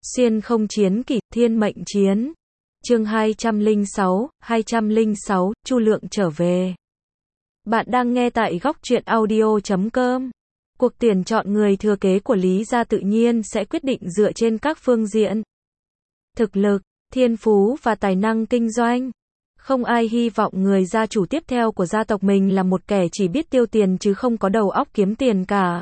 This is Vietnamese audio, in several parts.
Xuyên không chiến kỷ, thiên mệnh chiến. Chương 206, Chu Lượng trở về. Bạn đang nghe tại góc truyện audio.com. Cuộc tuyển chọn người thừa kế của Lý gia tự nhiên sẽ quyết định dựa trên các phương diện: thực lực, thiên phú và tài năng kinh doanh. Không ai hy vọng người gia chủ tiếp theo của gia tộc mình là một kẻ chỉ biết tiêu tiền chứ không có đầu óc kiếm tiền cả.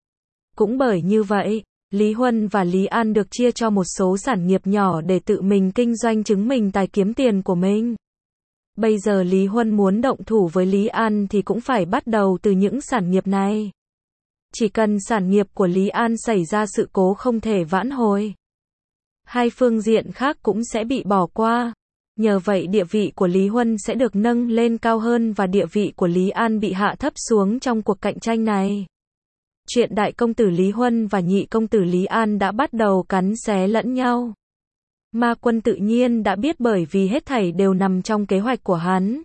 Cũng bởi như vậy, Lý Huân và Lý An được chia cho một số sản nghiệp nhỏ để tự mình kinh doanh chứng minh tài kiếm tiền của mình. Bây giờ Lý Huân muốn động thủ với Lý An thì cũng phải bắt đầu từ những sản nghiệp này. Chỉ cần sản nghiệp của Lý An xảy ra sự cố không thể vãn hồi, hai phương diện khác cũng sẽ bị bỏ qua. Nhờ vậy địa vị của Lý Huân sẽ được nâng lên cao hơn và địa vị của Lý An bị hạ thấp xuống trong cuộc cạnh tranh này. Chuyện đại công tử Lý Huân và nhị công tử Lý An đã bắt đầu cắn xé lẫn nhau. Ma Quân tự nhiên đã biết bởi vì hết thảy đều nằm trong kế hoạch của hắn.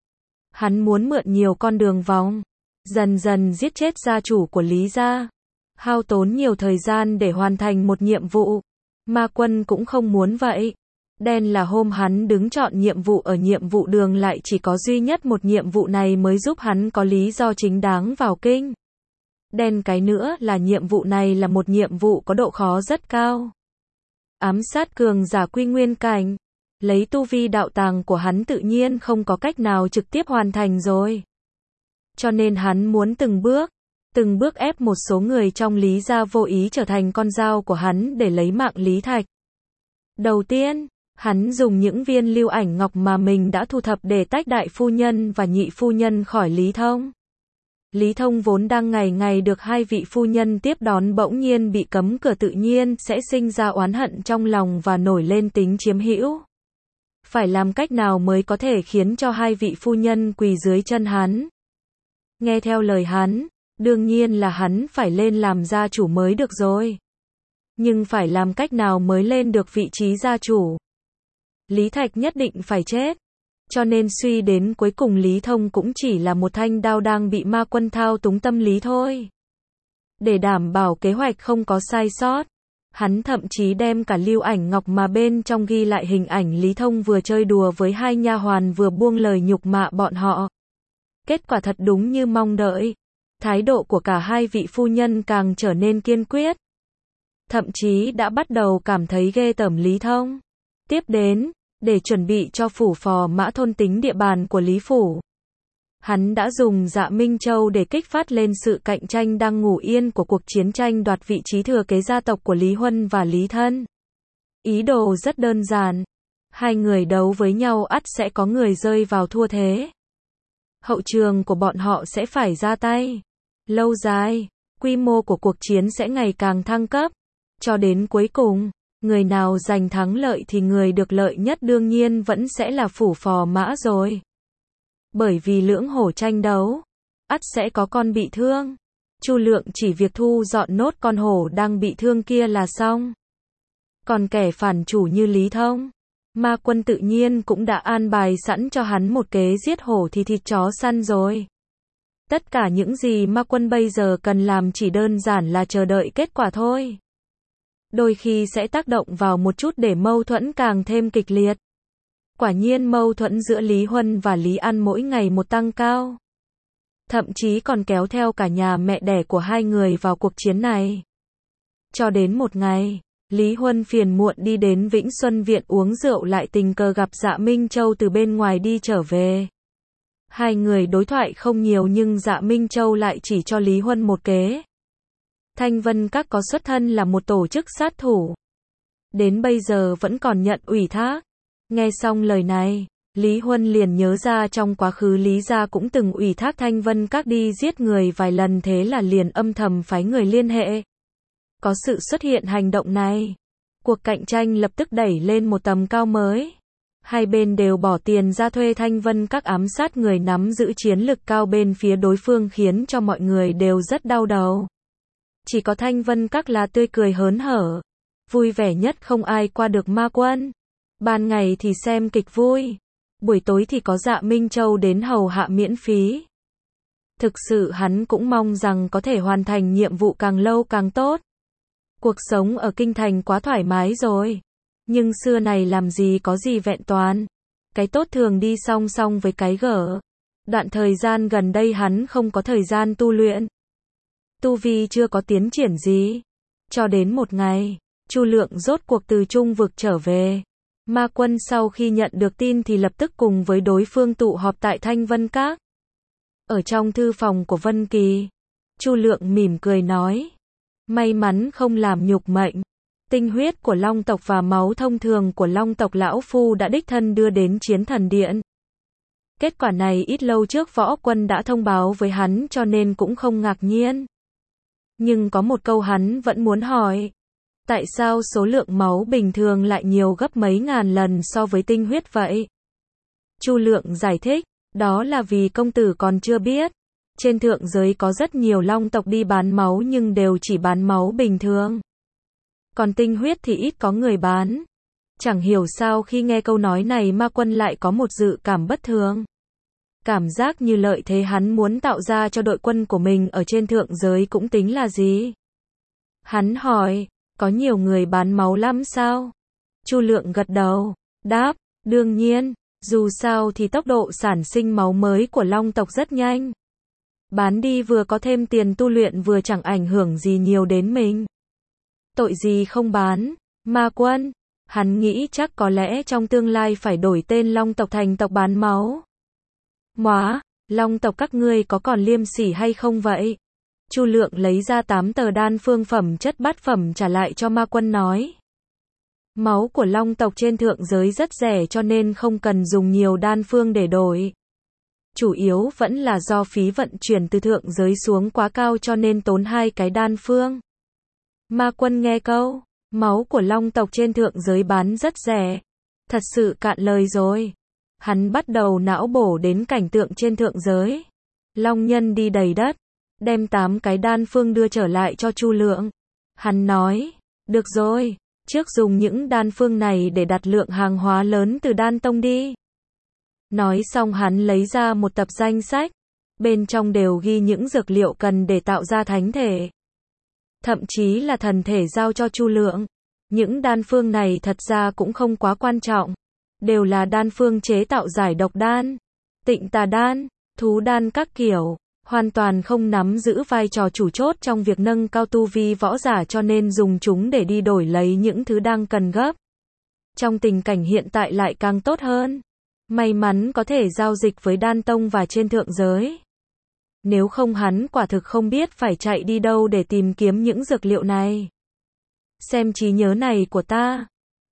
Hắn muốn mượn nhiều con đường vòng, dần dần giết chết gia chủ của Lý gia, hao tốn nhiều thời gian để hoàn thành một nhiệm vụ. Ma Quân cũng không muốn vậy. Đen là hôm hắn đứng chọn nhiệm vụ ở nhiệm vụ đường lại chỉ có duy nhất một nhiệm vụ này mới giúp hắn có lý do chính đáng vào kinh. Đen cái nữa là nhiệm vụ này là một nhiệm vụ có độ khó rất cao. Ám sát cường giả quy nguyên cảnh. Lấy tu vi đạo tàng của hắn tự nhiên không có cách nào trực tiếp hoàn thành rồi. Cho nên hắn muốn từng bước ép một số người trong Lý gia vô ý trở thành con dao của hắn để lấy mạng Lý Thạch. Đầu tiên, hắn dùng những viên lưu ảnh ngọc mà mình đã thu thập để tách đại phu nhân và nhị phu nhân khỏi Lý Thông. Lý Thông vốn đang ngày ngày được hai vị phu nhân tiếp đón bỗng nhiên bị cấm cửa tự nhiên sẽ sinh ra oán hận trong lòng và nổi lên tính chiếm hữu. Phải làm cách nào mới có thể khiến cho hai vị phu nhân quỳ dưới chân hắn? Nghe theo lời hắn, đương nhiên là hắn phải lên làm gia chủ mới được rồi. Nhưng phải làm cách nào mới lên được vị trí gia chủ? Lý Thạch nhất định phải chết. Cho nên suy đến cuối cùng Lý Thông cũng chỉ là một thanh đao đang bị Ma Quân thao túng tâm lý thôi. Để đảm bảo kế hoạch không có sai sót, hắn thậm chí đem cả lưu ảnh ngọc mà bên trong ghi lại hình ảnh Lý Thông vừa chơi đùa với hai nha hoàn vừa buông lời nhục mạ bọn họ. Kết quả thật đúng như mong đợi. Thái độ của cả hai vị phu nhân càng trở nên kiên quyết. Thậm chí đã bắt đầu cảm thấy ghê tởm Lý Thông. Tiếp đến, để chuẩn bị cho phủ phò mã thôn tính địa bàn của Lý Phủ, hắn đã dùng Dạ Minh Châu để kích phát lên sự cạnh tranh đang ngủ yên của cuộc chiến tranh đoạt vị trí thừa kế gia tộc của Lý Huân và Lý Thân. Ý đồ rất đơn giản. Hai người đấu với nhau ắt sẽ có người rơi vào thua thế. Hậu trường của bọn họ sẽ phải ra tay. Lâu dài, quy mô của cuộc chiến sẽ ngày càng thăng cấp. Cho đến cuối cùng, người nào giành thắng lợi thì người được lợi nhất đương nhiên vẫn sẽ là phủ phò mã rồi. Bởi vì lưỡng hổ tranh đấu, ắt sẽ có con bị thương. Chu Lượng chỉ việc thu dọn nốt con hổ đang bị thương kia là xong. Còn kẻ phản chủ như Lý Thông, Ma Quân tự nhiên cũng đã an bài sẵn cho hắn một kế giết hổ thì thịt chó săn rồi. Tất cả những gì Ma Quân bây giờ cần làm chỉ đơn giản là chờ đợi kết quả thôi. Đôi khi sẽ tác động vào một chút để mâu thuẫn càng thêm kịch liệt. Quả nhiên mâu thuẫn giữa Lý Huân và Lý An mỗi ngày một tăng cao. Thậm chí còn kéo theo cả nhà mẹ đẻ của hai người vào cuộc chiến này. Cho đến một ngày, Lý Huân phiền muộn đi đến Vĩnh Xuân Viện uống rượu lại tình cờ gặp Dạ Minh Châu từ bên ngoài đi trở về. Hai người đối thoại không nhiều nhưng Dạ Minh Châu lại chỉ cho Lý Huân một kế. Thanh Vân Các có xuất thân là một tổ chức sát thủ. Đến bây giờ vẫn còn nhận ủy thác. Nghe xong lời này, Lý Huân liền nhớ ra trong quá khứ Lý gia cũng từng ủy thác Thanh Vân Các đi giết người vài lần, thế là liền âm thầm phái người liên hệ. Có sự xuất hiện hành động này, cuộc cạnh tranh lập tức đẩy lên một tầm cao mới. Hai bên đều bỏ tiền ra thuê Thanh Vân Các ám sát người nắm giữ chiến lực cao bên phía đối phương khiến cho mọi người đều rất đau đầu. Chỉ có Thanh Vân Các là tươi cười hớn hở, vui vẻ nhất không ai qua được Ma Quân. Ban ngày thì xem kịch vui, buổi tối thì có Dạ Minh Châu đến hầu hạ miễn phí. Thực sự hắn cũng mong rằng có thể hoàn thành nhiệm vụ càng lâu càng tốt. Cuộc sống ở kinh thành quá thoải mái rồi. Nhưng xưa này làm gì có gì vẹn toàn. Cái tốt thường đi song song với cái gở. Đoạn thời gian gần đây hắn không có thời gian tu luyện. Tu vi chưa có tiến triển gì. Cho đến một ngày, Chu Lượng rốt cuộc từ Trung vực trở về. Ma Quân sau khi nhận được tin thì lập tức cùng với đối phương tụ họp tại Thanh Vân Các. Ở trong thư phòng của Vân Kỳ, Chu Lượng mỉm cười nói. May mắn không làm nhục mệnh. Tinh huyết của Long tộc và máu thông thường của Long tộc lão phu đã đích thân đưa đến Chiến Thần Điện. Kết quả này ít lâu trước Võ Quân đã thông báo với hắn cho nên cũng không ngạc nhiên. Nhưng có một câu hắn vẫn muốn hỏi. Tại sao số lượng máu bình thường lại nhiều gấp mấy ngàn lần so với tinh huyết vậy? Chu Lượng giải thích, đó là vì công tử còn chưa biết. Trên thượng giới có rất nhiều long tộc đi bán máu nhưng đều chỉ bán máu bình thường. Còn tinh huyết thì ít có người bán. Chẳng hiểu sao khi nghe câu nói này Ma Quân lại có một dự cảm bất thường. Cảm giác như lợi thế hắn muốn tạo ra cho đội quân của mình ở trên thượng giới cũng tính là gì? Hắn hỏi, có nhiều người bán máu lắm sao? Chu Lượng gật đầu, đáp, đương nhiên, dù sao thì tốc độ sản sinh máu mới của long tộc rất nhanh. Bán đi vừa có thêm tiền tu luyện vừa chẳng ảnh hưởng gì nhiều đến mình. Tội gì không bán? Ma Quân, hắn nghĩ chắc có lẽ trong tương lai phải đổi tên long tộc thành tộc bán máu. Móa, long tộc các ngươi có còn liêm sỉ hay không vậy? Chu Lượng lấy ra 8 tờ đan phương phẩm chất bát phẩm trả lại cho Ma Quân nói. Máu của long tộc trên thượng giới rất rẻ cho nên không cần dùng nhiều đan phương để đổi. Chủ yếu vẫn là do phí vận chuyển từ thượng giới xuống quá cao cho nên tốn 2 cái đan phương. Ma Quân nghe câu, máu của long tộc trên thượng giới bán rất rẻ. Thật sự cạn lời rồi. Hắn bắt đầu não bổ đến cảnh tượng trên thượng giới. Long nhân đi đầy đất, đem 8 cái đan phương đưa trở lại cho Chu Lượng. Hắn nói, được rồi, trước dùng những đan phương này để đặt lượng hàng hóa lớn từ đan tông đi. Nói xong hắn lấy ra một tập danh sách, bên trong đều ghi những dược liệu cần để tạo ra thánh thể. Thậm chí là thần thể giao cho Chu Lượng. Những đan phương này thật ra cũng không quá quan trọng. Đều là đan phương chế tạo giải độc đan, tịnh tà đan, thú đan các kiểu. Hoàn toàn không nắm giữ vai trò chủ chốt trong việc nâng cao tu vi võ giả cho nên dùng chúng để đi đổi lấy những thứ đang cần gấp. Trong tình cảnh hiện tại lại càng tốt hơn. May mắn có thể giao dịch với đan tông và trên thượng giới. Nếu không hắn quả thực không biết phải chạy đi đâu để tìm kiếm những dược liệu này. Xem trí nhớ này của ta.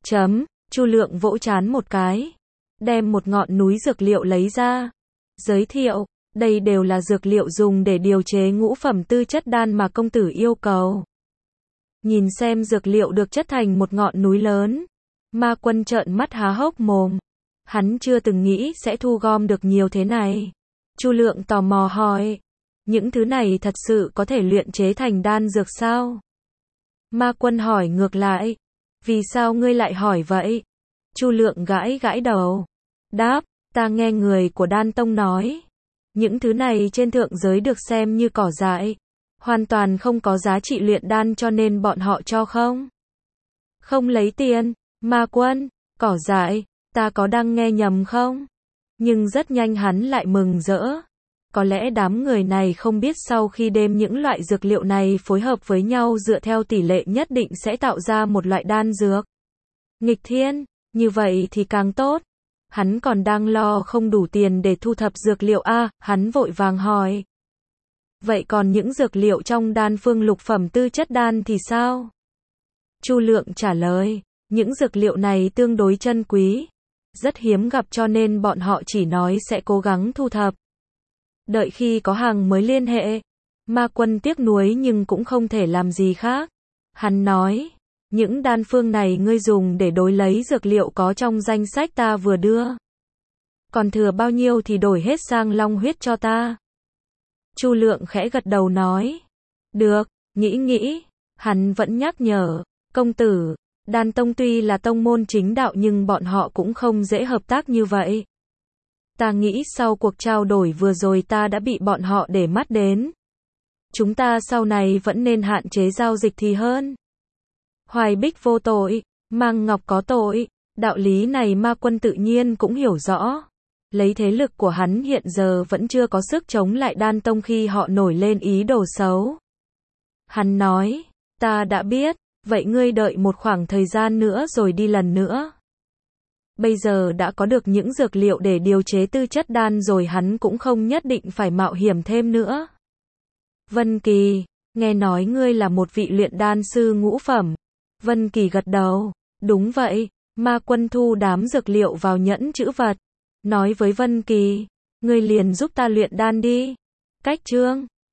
Chu Lượng vỗ trán một cái. Đem một ngọn núi dược liệu lấy ra. Giới thiệu, đây đều là dược liệu dùng để điều chế ngũ phẩm tư chất đan mà công tử yêu cầu. Nhìn xem dược liệu được chất thành một ngọn núi lớn. Ma Quân trợn mắt há hốc mồm. Hắn chưa từng nghĩ sẽ thu gom được nhiều thế này. Chu Lượng tò mò hỏi, những thứ này thật sự có thể luyện chế thành đan dược sao? Ma Quân hỏi ngược lại, vì sao ngươi lại hỏi vậy? Chu Lượng gãi gãi đầu, đáp, ta nghe người của đan tông nói, những thứ này trên thượng giới được xem như cỏ dại, hoàn toàn không có giá trị luyện đan cho nên bọn họ cho không lấy tiền. Ma Quân, cỏ dại, ta có đang nghe nhầm không? Nhưng rất nhanh hắn lại mừng rỡ. Có lẽ đám người này không biết sau khi đem những loại dược liệu này phối hợp với nhau dựa theo tỷ lệ nhất định sẽ tạo ra một loại đan dược nghịch thiên, như vậy thì càng tốt. Hắn còn đang lo không đủ tiền để thu thập dược liệu hắn vội vàng hỏi. Vậy còn những dược liệu trong đan phương lục phẩm tư chất đan thì sao? Chu Lượng trả lời, những dược liệu này tương đối chân quý, rất hiếm gặp cho nên bọn họ chỉ nói sẽ cố gắng thu thập. Đợi khi có hàng mới liên hệ. Ma Quân tiếc nuối nhưng cũng không thể làm gì khác. Hắn nói, những đan phương này ngươi dùng để đối lấy dược liệu có trong danh sách ta vừa đưa. Còn thừa bao nhiêu thì đổi hết sang long huyết cho ta. Chu Lượng khẽ gật đầu nói, được, nghĩ. Hắn vẫn nhắc nhở, công tử, đan tông tuy là tông môn chính đạo nhưng bọn họ cũng không dễ hợp tác như vậy. Ta nghĩ sau cuộc trao đổi vừa rồi ta đã bị bọn họ để mắt đến. Chúng ta sau này vẫn nên hạn chế giao dịch thì hơn. Hoài Bích vô tội, Mang Ngọc có tội. Đạo lý này Ma Quân tự nhiên cũng hiểu rõ. Lấy thế lực của hắn hiện giờ vẫn chưa có sức chống lại Đan Tông khi họ nổi lên ý đồ xấu. Hắn nói, ta đã biết, vậy ngươi đợi một khoảng thời gian nữa rồi đi lần nữa. Bây giờ đã có được những dược liệu để điều chế tư chất đan rồi, hắn cũng không nhất định phải mạo hiểm thêm nữa. Vân Kỳ, nghe nói ngươi là một vị luyện đan sư ngũ phẩm. Vân Kỳ gật đầu, đúng vậy. Ma Quân thu đám dược liệu vào nhẫn trữ vật, nói với Vân Kỳ, ngươi liền giúp ta luyện đan đi. Cách chương